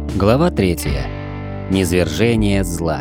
Глава 3. Низвержение зла.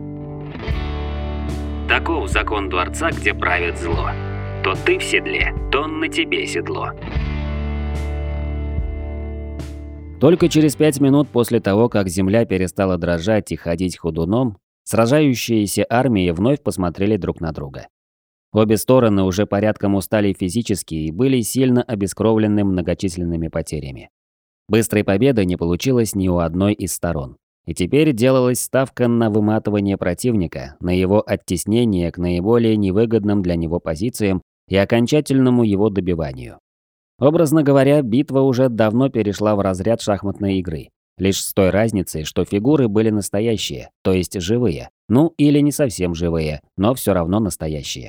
Таков закон дворца, где правит зло. То ты в седле, то на тебе седло. Только через 5 минут после того, как земля перестала дрожать и ходить ходуном, сражающиеся армии вновь посмотрели друг на друга. Обе стороны уже порядком устали физически и были сильно обескровлены многочисленными потерями. Быстрой победы не получилось ни у одной из сторон. И теперь делалась ставка на выматывание противника, на его оттеснение к наиболее невыгодным для него позициям и окончательному его добиванию. Образно говоря, битва уже давно перешла в разряд шахматной игры. Лишь с той разницей, что фигуры были настоящие, то есть живые. Ну, или не совсем живые, но все равно настоящие.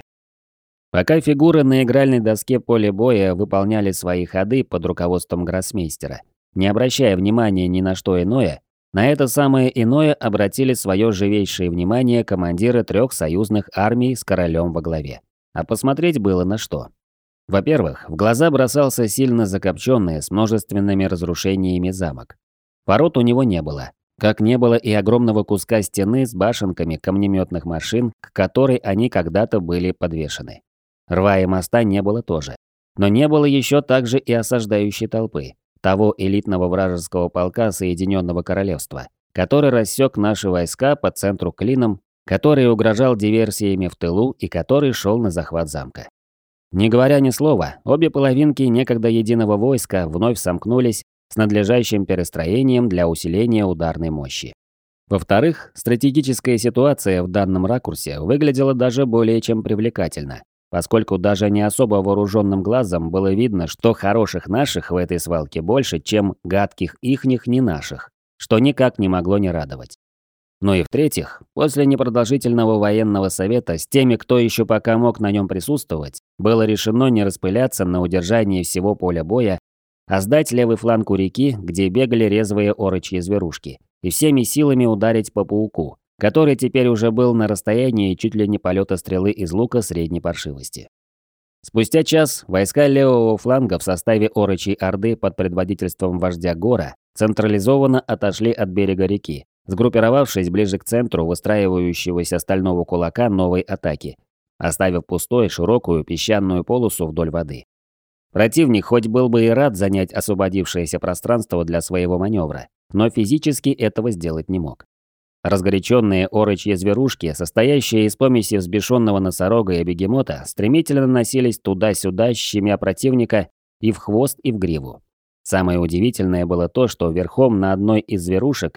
Пока фигуры на игральной доске поля боя выполняли свои ходы под руководством гроссмейстера, не обращая внимания ни на что иное, на это самое иное обратили свое живейшее внимание командиры 3 союзных армий с королем во главе. А посмотреть было на что. Во-первых, в глаза бросался сильно закопченный с множественными разрушениями замок. Ворот у него не было, как не было и огромного куска стены с башенками камнеметных машин, к которой они когда-то были подвешены. Рва и моста не было тоже. Но не было еще также и осаждающей толпы, того элитного вражеского полка Соединенного Королевства, который рассек наши войска по центру клином, который угрожал диверсиями в тылу и который шел на захват замка. Не говоря ни слова, обе половинки некогда единого войска вновь сомкнулись с надлежащим перестроением для усиления ударной мощи. Во-вторых, стратегическая ситуация в данном ракурсе выглядела даже более чем привлекательно, поскольку даже не особо вооруженным глазом было видно, что хороших наших в этой свалке больше, чем гадких ихних не наших, что никак не могло не радовать. Ну и в-третьих, после непродолжительного военного совета с теми, кто еще пока мог на нем присутствовать, было решено не распыляться на удержании всего поля боя, а сдать левый фланг у реки, где бегали резвые орочьи зверушки, и всеми силами ударить по пауку, который теперь уже был на расстоянии чуть ли не полета стрелы из лука средней паршивости. Спустя час войска левого фланга в составе Орочьей Орды под предводительством вождя Гора централизованно отошли от берега реки, сгруппировавшись ближе к центру выстраивающегося стального кулака новой атаки, оставив пустой широкую песчаную полосу вдоль воды. Противник хоть был бы и рад занять освободившееся пространство для своего маневра, но физически этого сделать не мог. Разгоряченные орочьи зверушки, состоящие из помеси взбешенного носорога и бегемота, стремительно носились туда-сюда, щемя противника и в хвост, и в гриву. Самое удивительное было то, что верхом на одной из зверушек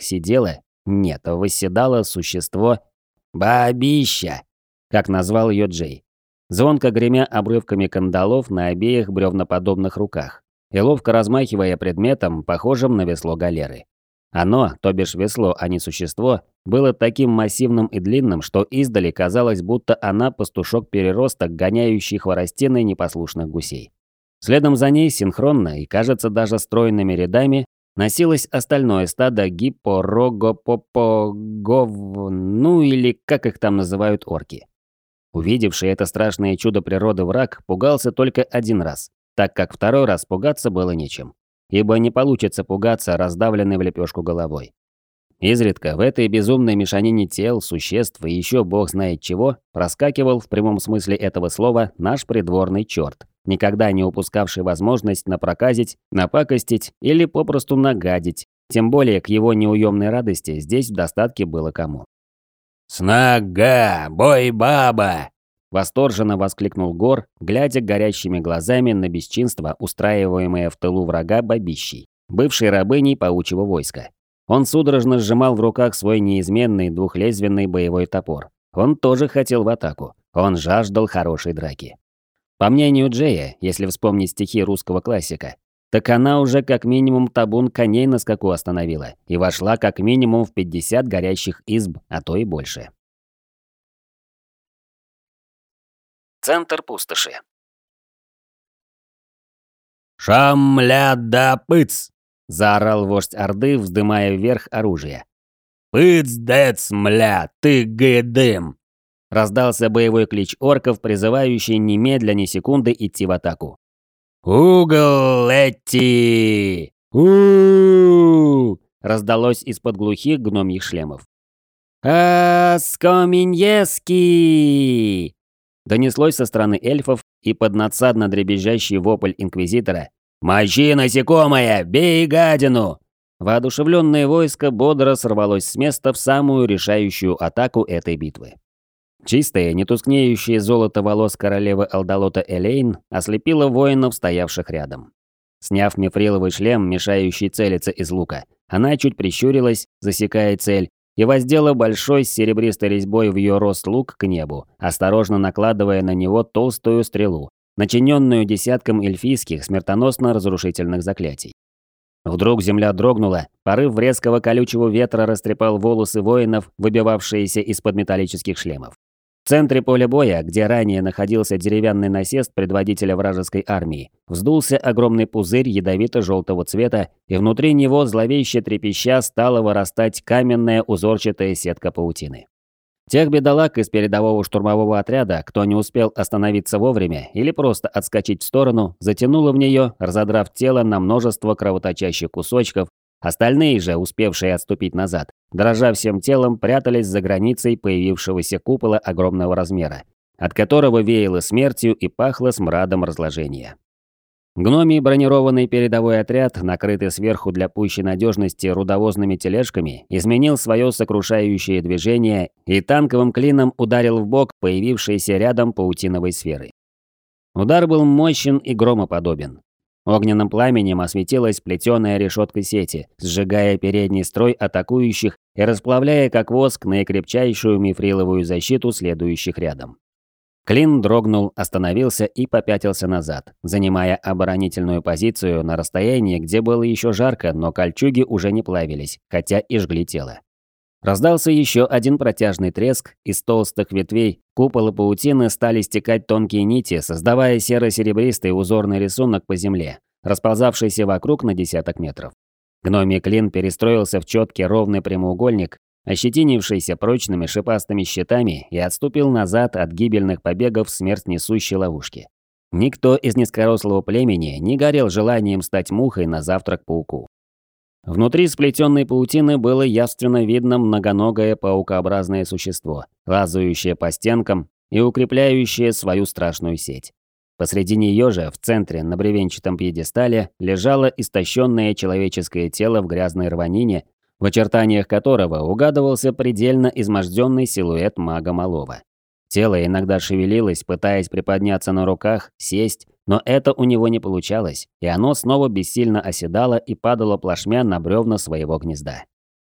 восседало существо «бабища», как назвал ее Джей, звонко гремя обрывками кандалов на обеих бревноподобных руках и ловко размахивая предметом, похожим на весло галеры. Оно, то бишь весло, а не существо, было таким массивным и длинным, что издали казалось, будто она пастушок-переросток, гоняющий хворостиной непослушных гусей. Следом за ней синхронно и, кажется, даже стройными рядами носилось остальное стадо ну или как их там называют орки. Увидевший это страшное чудо природы враг пугался только один раз, так как второй раз пугаться было нечем. Ибо не получится пугаться раздавленной в лепешку головой. Изредка в этой безумной мешанине тел, существ и еще бог знает чего проскакивал в прямом смысле этого слова наш придворный черт, никогда не упускавший возможность напроказить, напакостить или попросту нагадить, тем более к его неуемной радости здесь в достатке было кому. «Снага! Бой баба!» Восторженно воскликнул Гор, глядя горящими глазами на бесчинство, устраиваемое в тылу врага бабищей, бывшей рабыней паучьего войска. Он судорожно сжимал в руках свой неизменный двухлезвенный боевой топор. Он тоже хотел в атаку. Он жаждал хорошей драки. По мнению Джея, если вспомнить стихи русского классика, так она уже как минимум табун коней на скаку остановила и вошла как минимум в 50 горящих изб, а то и больше. Центр пустоши. «Шамля да пыц!» – заорал вождь Орды, вздымая вверх оружие. «Пыц-дец, мля, ты гыдым!» Раздался боевой клич орков, призывающий немедля ни секунды идти в атаку. «Угол эти!» раздалось из-под глухих гномьих шлемов. «Аскоминьески!» Донеслось со стороны эльфов, и под надсадно дребезжащий вопль инквизитора «Мочи, насекомое! Бей гадину!» Воодушевленное войско бодро сорвалось с места в самую решающую атаку этой битвы. Чистое, нетускнеющее золото волос королевы Алдалота Элейн ослепило воинов, стоявших рядом. Сняв мифриловый шлем, мешающий целиться из лука, она чуть прищурилась, засекая цель, и воздела большой с серебристой резьбой в ее рост лук к небу, осторожно накладывая на него толстую стрелу, начиненную десятком эльфийских смертоносно-разрушительных заклятий. Вдруг земля дрогнула, порыв резкого колючего ветра растрепал волосы воинов, выбивавшиеся из-под металлических шлемов. В центре поля боя, где ранее находился деревянный насест предводителя вражеской армии, вздулся огромный пузырь ядовито-желтого цвета, и внутри него зловеще трепеща стала вырастать каменная узорчатая сетка паутины. Тех бедолаг из передового штурмового отряда, кто не успел остановиться вовремя или просто отскочить в сторону, затянуло в нее, разодрав тело на множество кровоточащих кусочков. Остальные же, успевшие отступить назад, дрожа всем телом, прятались за границей появившегося купола огромного размера, от которого веяло смертью и пахло смрадом разложения. Гномий бронированный передовой отряд, накрытый сверху для пущей надежности рудовозными тележками, изменил свое сокрушающее движение и танковым клином ударил в бок появившейся рядом паутиновой сферы. Удар был мощен и громоподобен. Огненным пламенем осветилась плетеная решетка сети, сжигая передний строй атакующих и расплавляя как воск наикрепчайшую мифриловую защиту следующих рядом. Клин дрогнул, остановился и попятился назад, занимая оборонительную позицию на расстоянии, где было еще жарко, но кольчуги уже не плавились, хотя и жгли тело. Раздался еще один протяжный треск, из толстых ветвей купола паутины стали стекать тонкие нити, создавая серо-серебристый узорный рисунок по земле, расползавшийся вокруг на десяток метров. Гномий клин перестроился в четкий ровный прямоугольник, ощетинившийся прочными шипастыми щитами, и отступил назад от гибельных побегов смерть несущей ловушки. Никто из низкорослого племени не горел желанием стать мухой на завтрак пауку. Внутри сплетенной паутины было явственно видно многоногое паукообразное существо, лазающее по стенкам и укрепляющее свою страшную сеть. Посреди нее же, в центре, на бревенчатом пьедестале, лежало истощенное человеческое тело в грязной рванине, в очертаниях которого угадывался предельно изможденный силуэт мага малого. Тело иногда шевелилось, пытаясь приподняться на руках, сесть, но это у него не получалось, и оно снова бессильно оседало и падало плашмя на бревна своего гнезда.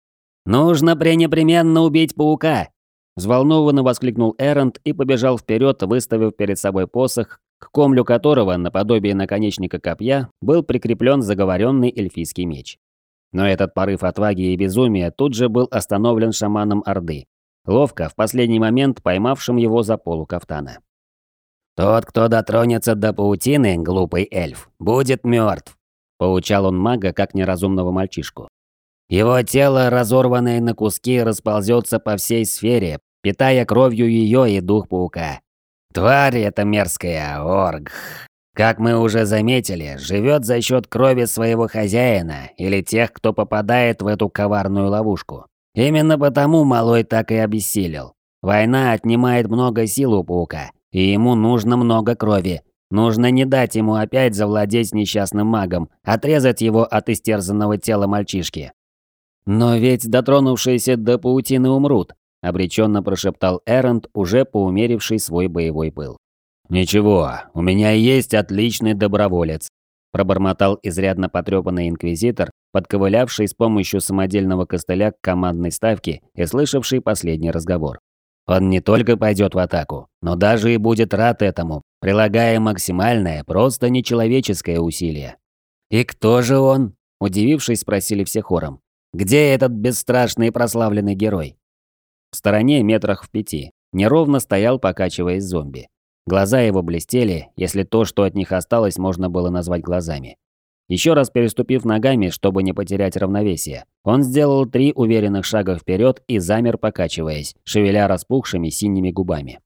«Нужно пренепременно убить паука!» Взволнованно воскликнул Эрент и побежал вперед, выставив перед собой посох, к комлю которого, наподобие наконечника копья, был прикреплен заговоренный эльфийский меч. Но этот порыв отваги и безумия тут же был остановлен шаманом Орды, ловко, в последний момент поймавшим его за полу кафтана. «Тот, кто дотронется до паутины, глупый эльф, будет мертв», – поучал он мага, как неразумного мальчишку. «Его тело, разорванное на куски, расползется по всей сфере, питая кровью ее и дух паука. Тварь эта мерзкая, Орг, как мы уже заметили, живет за счет крови своего хозяина или тех, кто попадает в эту коварную ловушку. Именно потому малой так и обессилел. Война отнимает много сил у паука, и ему нужно много крови. Нужно не дать ему опять завладеть несчастным магом, отрезать его от истерзанного тела мальчишки». «Но ведь дотронувшиеся до паутины умрут», – обреченно прошептал Эрент, уже поумеривший свой боевой пыл. «Ничего, у меня есть отличный доброволец», – пробормотал изрядно потрепанный инквизитор, подковылявший с помощью самодельного костыля к командной ставке и слышавший последний разговор. «Он не только пойдет в атаку, но даже и будет рад этому, прилагая максимальное, просто нечеловеческое усилие». «И кто же он?» – удивившись, спросили все хором. «Где этот бесстрашный и прославленный герой?» В стороне, метрах в 5, неровно стоял, покачиваясь зомби. Глаза его блестели, если то, что от них осталось, можно было назвать глазами. Еще раз переступив ногами, чтобы не потерять равновесие, он сделал 3 уверенных шага вперед и замер, покачиваясь, шевеля распухшими синими губами.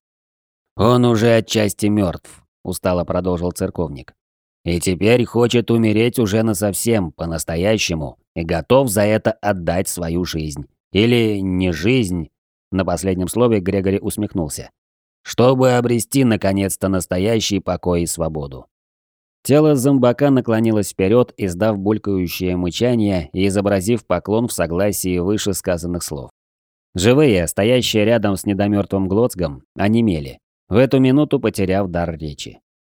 «Он уже отчасти мертв», – устало продолжил церковник. «И теперь хочет умереть уже насовсем, по-настоящему, и готов за это отдать свою жизнь. Или не жизнь. На последнем слове Грегори усмехнулся. Чтобы обрести наконец-то настоящий покой и свободу. Тело зомбака наклонилось вперед, издав булькающее мычание и изобразив поклон в согласии вышесказанных слов. Живые, стоящие рядом с недомертвым Глоцгом, онемели, в эту минуту потеряв дар речи.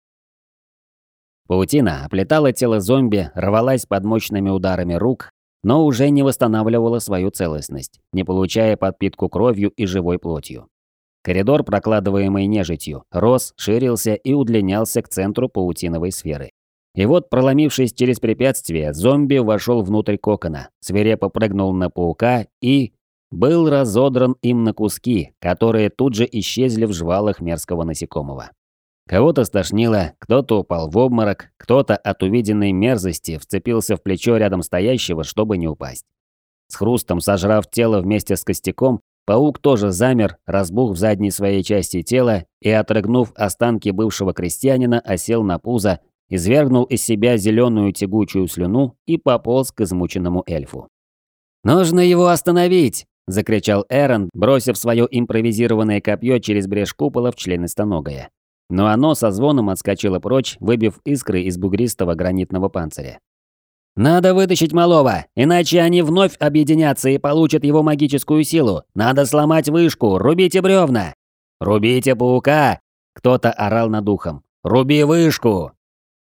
Паутина оплетала тело зомби, рвалась под мощными ударами рук, но уже не восстанавливала свою целостность, не получая подпитку кровью и живой плотью. Коридор, прокладываемый нежитью, рос, ширился и удлинялся к центру паутиновой сферы. И вот, проломившись через препятствие, зомби вошел внутрь кокона, свирепо прыгнул на паука и был разодран им на куски, которые тут же исчезли в жвалах мерзкого насекомого. Кого-то стошнило, кто-то упал в обморок, кто-то от увиденной мерзости вцепился в плечо рядом стоящего, чтобы не упасть. С хрустом сожрав тело вместе с костяком, паук тоже замер, разбух в задней своей части тела и, отрыгнув останки бывшего крестьянина, осел на пузо, извергнул из себя зеленую тягучую слюну и пополз к измученному эльфу. «Нужно его остановить!» – закричал Эрон, бросив свое импровизированное копье через брешь купола в членистоногое. Но оно со звоном отскочило прочь, выбив искры из бугристого гранитного панциря. «Надо вытащить малого, иначе они вновь объединятся и получат его магическую силу. Надо сломать вышку, рубите бревна!» «Рубите паука!» – кто-то орал над ухом. «Руби вышку!»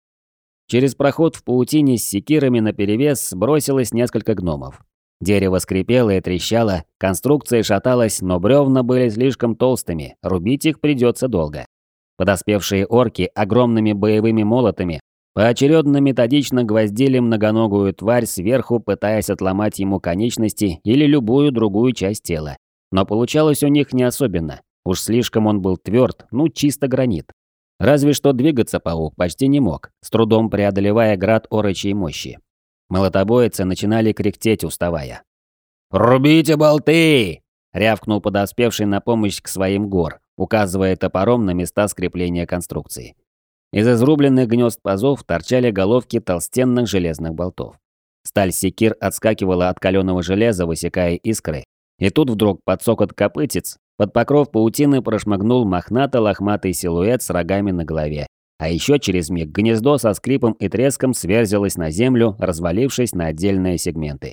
Через проход в паутине с секирами наперевес бросилось несколько гномов. Дерево скрипело и трещало, конструкция шаталась, но бревна были слишком толстыми, рубить их придется долго. Подоспевшие орки огромными боевыми молотами поочередно методично гвоздили многоногую тварь сверху, пытаясь отломать ему конечности или любую другую часть тела. Но получалось у них не особенно. Уж слишком он был тверд, чисто гранит. Разве что двигаться паук почти не мог, с трудом преодолевая град орочьей мощи. Молотобойцы начинали кряхтеть, уставая. «Рубите болты!» – рявкнул подоспевший на помощь к своим гор, указывая топором на места скрепления конструкции. Из изрубленных гнезд пазов торчали головки толстенных железных болтов. Сталь секир отскакивала от каленого железа, высекая искры. И тут вдруг под цокот копытец под покров паутины прошмыгнул мохнато-лохматый силуэт с рогами на голове. А еще через миг гнездо со скрипом и треском сверзилось на землю, развалившись на отдельные сегменты.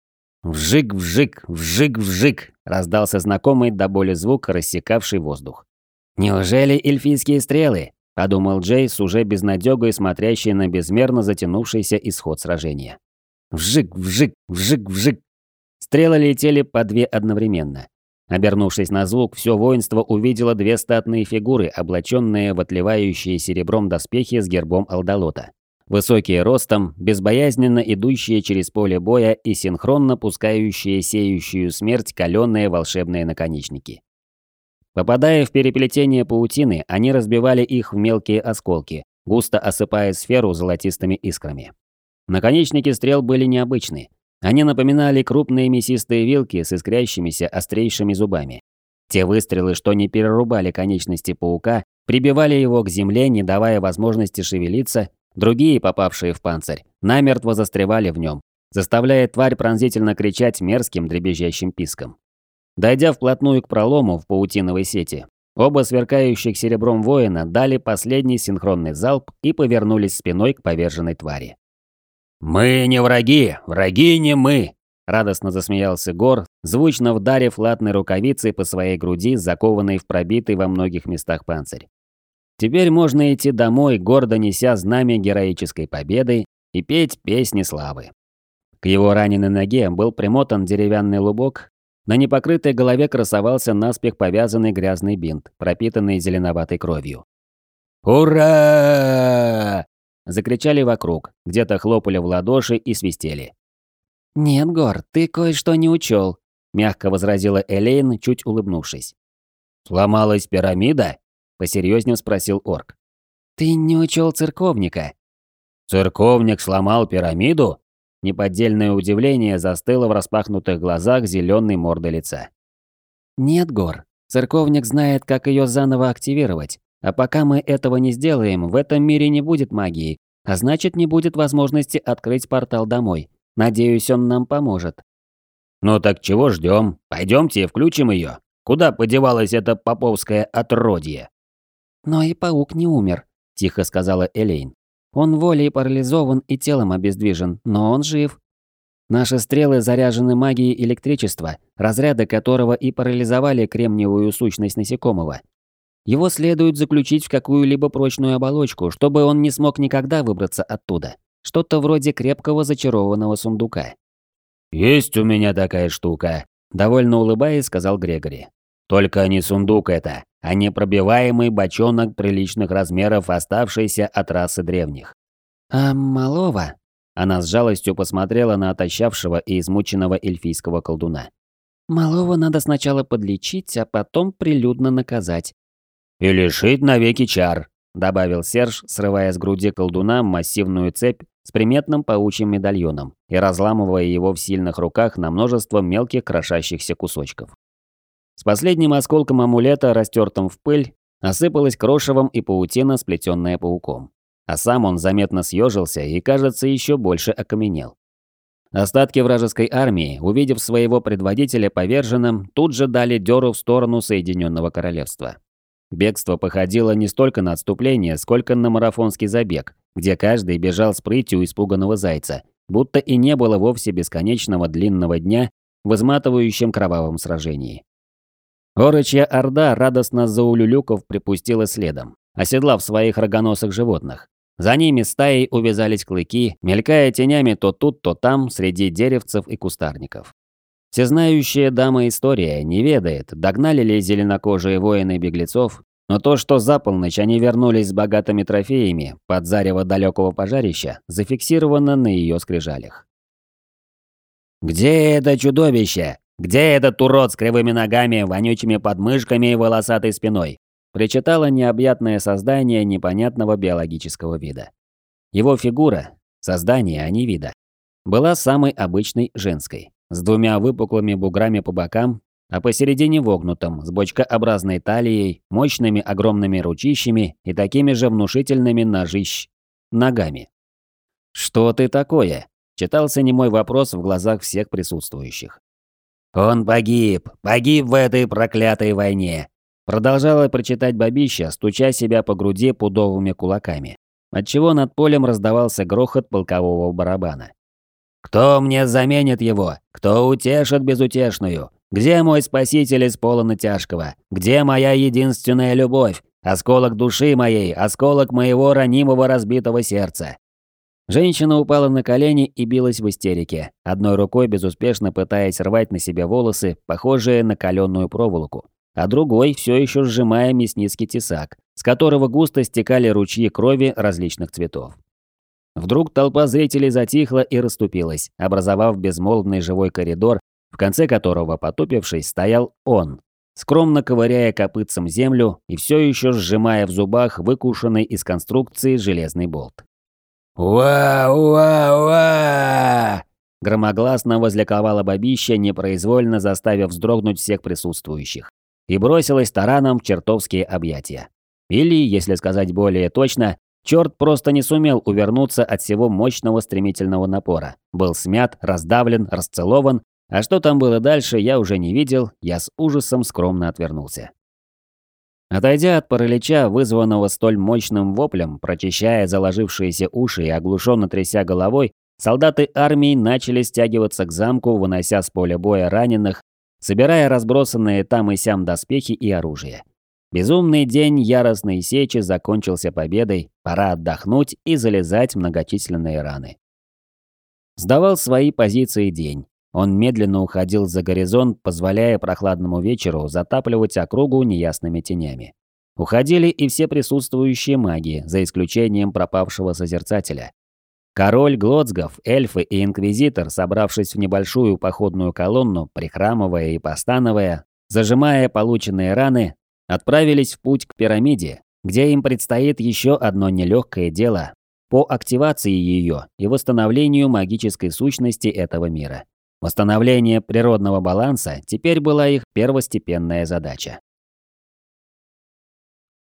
Вжик-вжик, вжик-вжик, раздался знакомый до боли звук, рассекавший воздух. «Неужели эльфийские стрелы?» – подумал Джей с уже безнадёгой, смотрящей на безмерно затянувшийся исход сражения. Вжик-вжик, вжик-вжик. Стрелы летели по две одновременно. Обернувшись на звук, все воинство увидело две статные фигуры, облаченные в отливающие серебром доспехи с гербом Алдалота. Высокие ростом, безбоязненно идущие через поле боя и синхронно пускающие сеющую смерть калёные волшебные наконечники. Попадая в переплетение паутины, они разбивали их в мелкие осколки, густо осыпая сферу золотистыми искрами. Наконечники стрел были необычны. Они напоминали крупные мясистые вилки с искрящимися острейшими зубами. Те выстрелы, что не перерубали конечности паука, прибивали его к земле, не давая возможности шевелиться. Другие, попавшие в панцирь, намертво застревали в нем, заставляя тварь пронзительно кричать мерзким дребезжащим писком. Дойдя вплотную к пролому в паутиновой сети, оба сверкающих серебром воина дали последний синхронный залп и повернулись спиной к поверженной твари. «Мы не враги, враги не мы!» – радостно засмеялся Гор, звучно вдарив латной рукавицей по своей груди, закованной в пробитый во многих местах панцирь. Теперь можно идти домой, гордо неся знамя героической победы, и петь песни славы. К его раненой ноге был примотан деревянный лубок, на непокрытой голове красовался наспех повязанный грязный бинт, пропитанный зеленоватой кровью. «Ура!» – закричали вокруг, где-то хлопали в ладоши и свистели. «Нет, Гор, ты кое-что не учел», – мягко возразила Элейн, чуть улыбнувшись. «Сломалась пирамида?» – посерьезнее спросил орк. «Ты не учел церковника». «Церковник сломал пирамиду?» Неподдельное удивление застыло в распахнутых глазах зеленой морды лица. «Нет, Гор, церковник знает, как ее заново активировать, а пока мы этого не сделаем, в этом мире не будет магии, а значит, не будет возможности открыть портал домой. Надеюсь, он нам поможет. Ну так чего ждем? Пойдемте и включим ее. Куда подевалось это поповское отродье? Но и паук не умер, тихо сказала Элейн. Он волей парализован и телом обездвижен, но он жив. Наши стрелы заряжены магией электричества, разряды которого и парализовали кремниевую сущность насекомого. Его следует заключить в какую-либо прочную оболочку, чтобы он не смог никогда выбраться оттуда. Что-то вроде крепкого зачарованного сундука. «Есть у меня такая штука», – довольно улыбаясь, сказал Грегори. «Только не сундук это, а непробиваемый бочонок приличных размеров, оставшийся от расы древних». «А малого?» Она с жалостью посмотрела на отощавшего и измученного эльфийского колдуна. «Малого надо сначала подлечить, а потом прилюдно наказать». «И лишить навеки чар», – добавил Серж, срывая с груди колдуна массивную цепь с приметным паучьим медальоном и разламывая его в сильных руках на множество мелких крошащихся кусочков. С последним осколком амулета, растертым в пыль, осыпалась крошевом и паутина, сплетенная пауком. А сам он заметно съежился и, кажется, еще больше окаменел. Остатки вражеской армии, увидев своего предводителя поверженным, тут же дали дёру в сторону Соединенного Королевства. Бегство походило не столько на отступление, сколько на марафонский забег, где каждый бежал с прытью испуганного зайца, будто и не было вовсе бесконечного длинного дня в изматывающем кровавом сражении. Орочья орда радостно заулюлюков припустила следом, оседлав своих рогоносых животных. За ними стаей увязались клыки, мелькая тенями то тут, то там, среди деревцев и кустарников. Всезнающая дама история не ведает, догнали ли зеленокожие воины беглецов, но то, что за полночь они вернулись с богатыми трофеями под зарево далекого пожарища, зафиксировано на ее скрижалях. «Где это чудовище? Где этот урод с кривыми ногами, вонючими подмышками и волосатой спиной?» Причитало необъятное создание непонятного биологического вида. Его фигура, создание, а не вида, была самой обычной женской, с двумя выпуклыми буграми по бокам, а посередине вогнутым, с бочкообразной талией, мощными огромными ручищами и такими же внушительными ногами. «Что ты такое?» – читался немой вопрос в глазах всех присутствующих. «Он погиб в этой проклятой войне», продолжала прочитать бабища, стуча себя по груди пудовыми кулаками, отчего над полем раздавался грохот полкового барабана. «Кто мне заменит его? Кто утешит безутешную? Где мой спаситель из пола тяжкого? Где моя единственная любовь? Осколок души моей, осколок моего ранимого разбитого сердца?» Женщина упала на колени и билась в истерике, одной рукой безуспешно пытаясь рвать на себе волосы, похожие на каленую проволоку, а другой все еще сжимая мясницкий тесак, с которого густо стекали ручьи крови различных цветов. Вдруг толпа зрителей затихла и расступилась, образовав безмолвный живой коридор, в конце которого, потупившись, стоял он, скромно ковыряя копытцем землю и все еще сжимая в зубах выкушенный из конструкции железный болт. «Уа-уа-уа!» Громогласно возликовала бабища, непроизвольно заставив вздрогнуть всех присутствующих, и бросилась тараном в чертовские объятия. Или, если сказать более точно, черт просто не сумел увернуться от всего мощного стремительного напора. Был смят, раздавлен, расцелован, а что там было дальше, я уже не видел, я с ужасом скромно отвернулся. Отойдя от паралича, вызванного столь мощным воплем, прочищая заложившиеся уши и оглушенно тряся головой, солдаты армии начали стягиваться к замку, вынося с поля боя раненых, собирая разбросанные там и сям доспехи и оружие. Безумный день яростной сечи закончился победой, пора отдохнуть и залезать в многочисленные раны. Сдавал свои позиции день. Он медленно уходил за горизонт, позволяя прохладному вечеру затапливать округу неясными тенями. Уходили и все присутствующие маги, за исключением пропавшего созерцателя. Король Глоцгов, эльфы и инквизитор, собравшись в небольшую походную колонну, прихрамывая и постановая, зажимая полученные раны, отправились в путь к пирамиде, где им предстоит еще одно нелегкое дело по активации ее и восстановлению магической сущности этого мира. Восстановление природного баланса теперь была их первостепенная задача.